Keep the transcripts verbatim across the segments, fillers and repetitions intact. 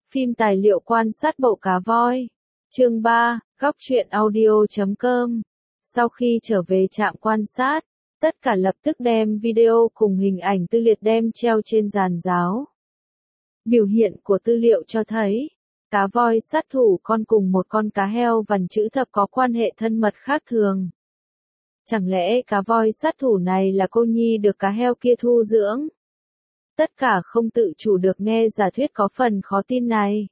Phim tài liệu quan sát bộ cá voi. Chương ba, góc truyện audio chấm com. Sau khi trở về trạm quan sát, tất cả lập tức đem video cùng hình ảnh tư liệu đem treo trên giàn giáo. Biểu hiện của tư liệu cho thấy, cá voi sát thủ con cùng một con cá heo vằn chữ thập có quan hệ thân mật khác thường. Chẳng lẽ cá voi sát thủ này là cô nhi được cá heo kia thu dưỡng? Tất cả không tự chủ được nghe giả thuyết có phần khó tin này.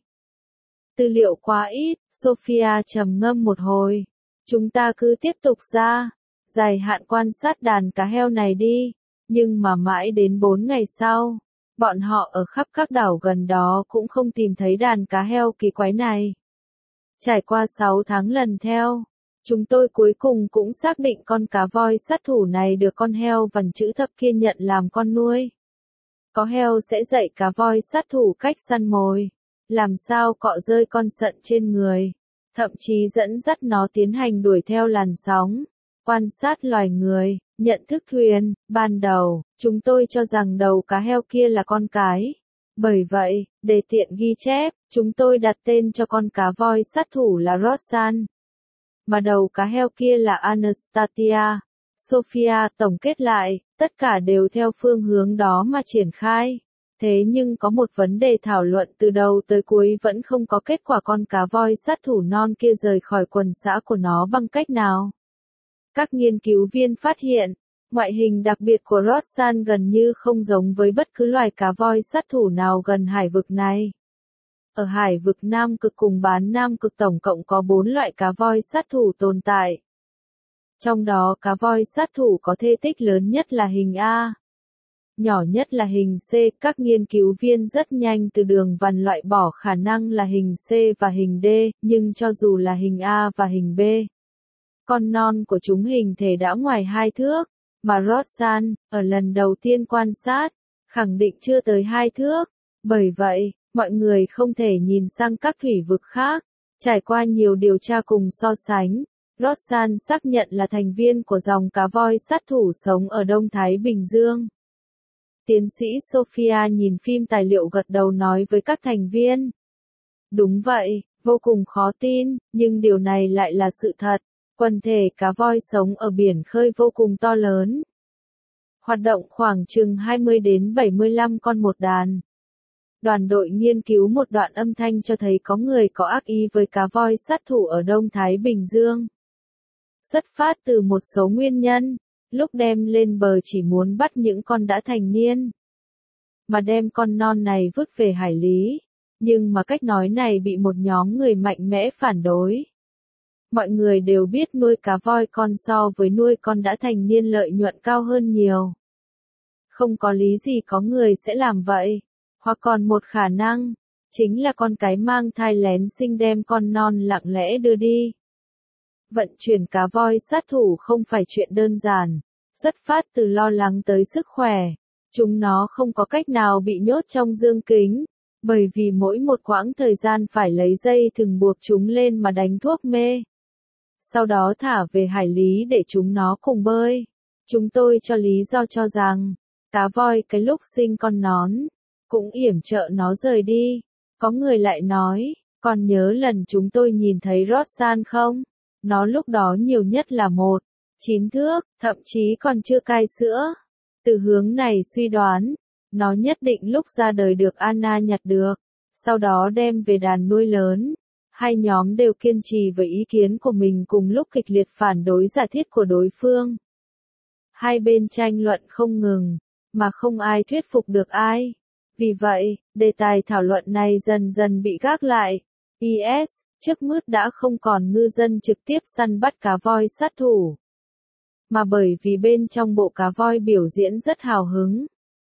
Tư liệu quá ít, Sophia trầm ngâm một hồi. Chúng ta cứ tiếp tục ra, dài hạn quan sát đàn cá heo này đi. Nhưng mà mãi đến bốn ngày sau, bọn họ ở khắp các đảo gần đó cũng không tìm thấy đàn cá heo kỳ quái này. Trải qua sáu tháng lần theo, chúng tôi cuối cùng cũng xác định con cá voi sát thủ này được con heo vằn chữ thập kia nhận làm con nuôi. Có heo sẽ dạy cá voi sát thủ cách săn mồi, làm sao cọ rơi con sận trên người, thậm chí dẫn dắt nó tiến hành đuổi theo làn sóng, quan sát loài người, nhận thức thuyền. Ban đầu, chúng tôi cho rằng đầu cá heo kia là con cái. Bởi vậy, để tiện ghi chép, chúng tôi đặt tên cho con cá voi sát thủ là Roxanne. Mà đầu cá heo kia là Anastasia. Sophia tổng kết lại, tất cả đều theo phương hướng đó mà triển khai. Thế nhưng có một vấn đề thảo luận từ đầu tới cuối vẫn không có kết quả, con cá voi sát thủ non kia rời khỏi quần xã của nó bằng cách nào. Các nghiên cứu viên phát hiện, ngoại hình đặc biệt của Roxanne gần như không giống với bất cứ loài cá voi sát thủ nào gần hải vực này. Ở hải vực Nam Cực cùng bán Nam Cực tổng cộng có bốn loại cá voi sát thủ tồn tại. Trong đó cá voi sát thủ có thể tích lớn nhất là hình A, nhỏ nhất là hình C. Các nghiên cứu viên rất nhanh từ đường vằn loại bỏ khả năng là hình C và hình D, nhưng cho dù là hình A và hình B, con non của chúng hình thể đã ngoài hai thước, mà Roxanne, ở lần đầu tiên quan sát, khẳng định chưa tới hai thước. Bởi vậy, mọi người không thể nhìn sang các thủy vực khác. Trải qua nhiều điều tra cùng so sánh, Roxanne xác nhận là thành viên của dòng cá voi sát thủ sống ở Đông Thái Bình Dương. Tiến sĩ Sophia nhìn phim tài liệu gật đầu nói với các thành viên. Đúng vậy, vô cùng khó tin, nhưng điều này lại là sự thật. Quần thể cá voi sống ở biển khơi vô cùng to lớn. Hoạt động khoảng chừng hai mươi đến bảy mươi lăm con một đàn. Đoàn đội nghiên cứu một đoạn âm thanh cho thấy có người có ác ý với cá voi sát thủ ở Đông Thái Bình Dương. Xuất phát từ một số nguyên nhân, lúc đem lên bờ chỉ muốn bắt những con đã thành niên, mà đem con non này vứt về hải lý. Nhưng mà cách nói này bị một nhóm người mạnh mẽ phản đối. Mọi người đều biết nuôi cá voi con so với nuôi con đã thành niên lợi nhuận cao hơn nhiều. Không có lý gì có người sẽ làm vậy. Hoặc còn một khả năng, chính là con cái mang thai lén sinh đem con non lặng lẽ đưa đi. Vận chuyển cá voi sát thủ không phải chuyện đơn giản, xuất phát từ lo lắng tới sức khỏe. Chúng nó không có cách nào bị nhốt trong dương kính, bởi vì mỗi một quãng thời gian phải lấy dây thừng buộc chúng lên mà đánh thuốc mê. Sau đó thả về hải lý để chúng nó cùng bơi. Chúng tôi cho lý do cho rằng, cá voi cái lúc sinh con nón, cũng yểm trợ nó rời đi. Có người lại nói, còn nhớ lần chúng tôi nhìn thấy Roxanne không? Nó lúc đó nhiều nhất là một, chín thước, thậm chí còn chưa cai sữa. Từ hướng này suy đoán, nó nhất định lúc ra đời được Anna nhặt được, sau đó đem về đàn nuôi lớn. Hai nhóm đều kiên trì với ý kiến của mình cùng lúc kịch liệt phản đối giả thiết của đối phương. Hai bên tranh luận không ngừng, mà không ai thuyết phục được ai. Vì vậy, đề tài thảo luận này dần dần bị gác lại. pê ét, trước mướt đã không còn ngư dân trực tiếp săn bắt cá voi sát thủ. Mà bởi vì bên trong bộ cá voi biểu diễn rất hào hứng,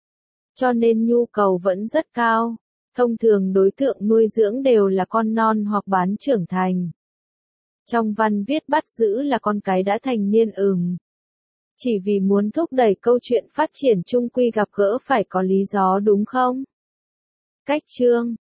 cho nên nhu cầu vẫn rất cao. Thông thường đối tượng nuôi dưỡng đều là con non hoặc bán trưởng thành. Trong văn viết bắt giữ là con cái đã thành niên ừm. Chỉ vì muốn thúc đẩy câu chuyện phát triển chung quy gặp gỡ phải có lý do đúng không? Cách chương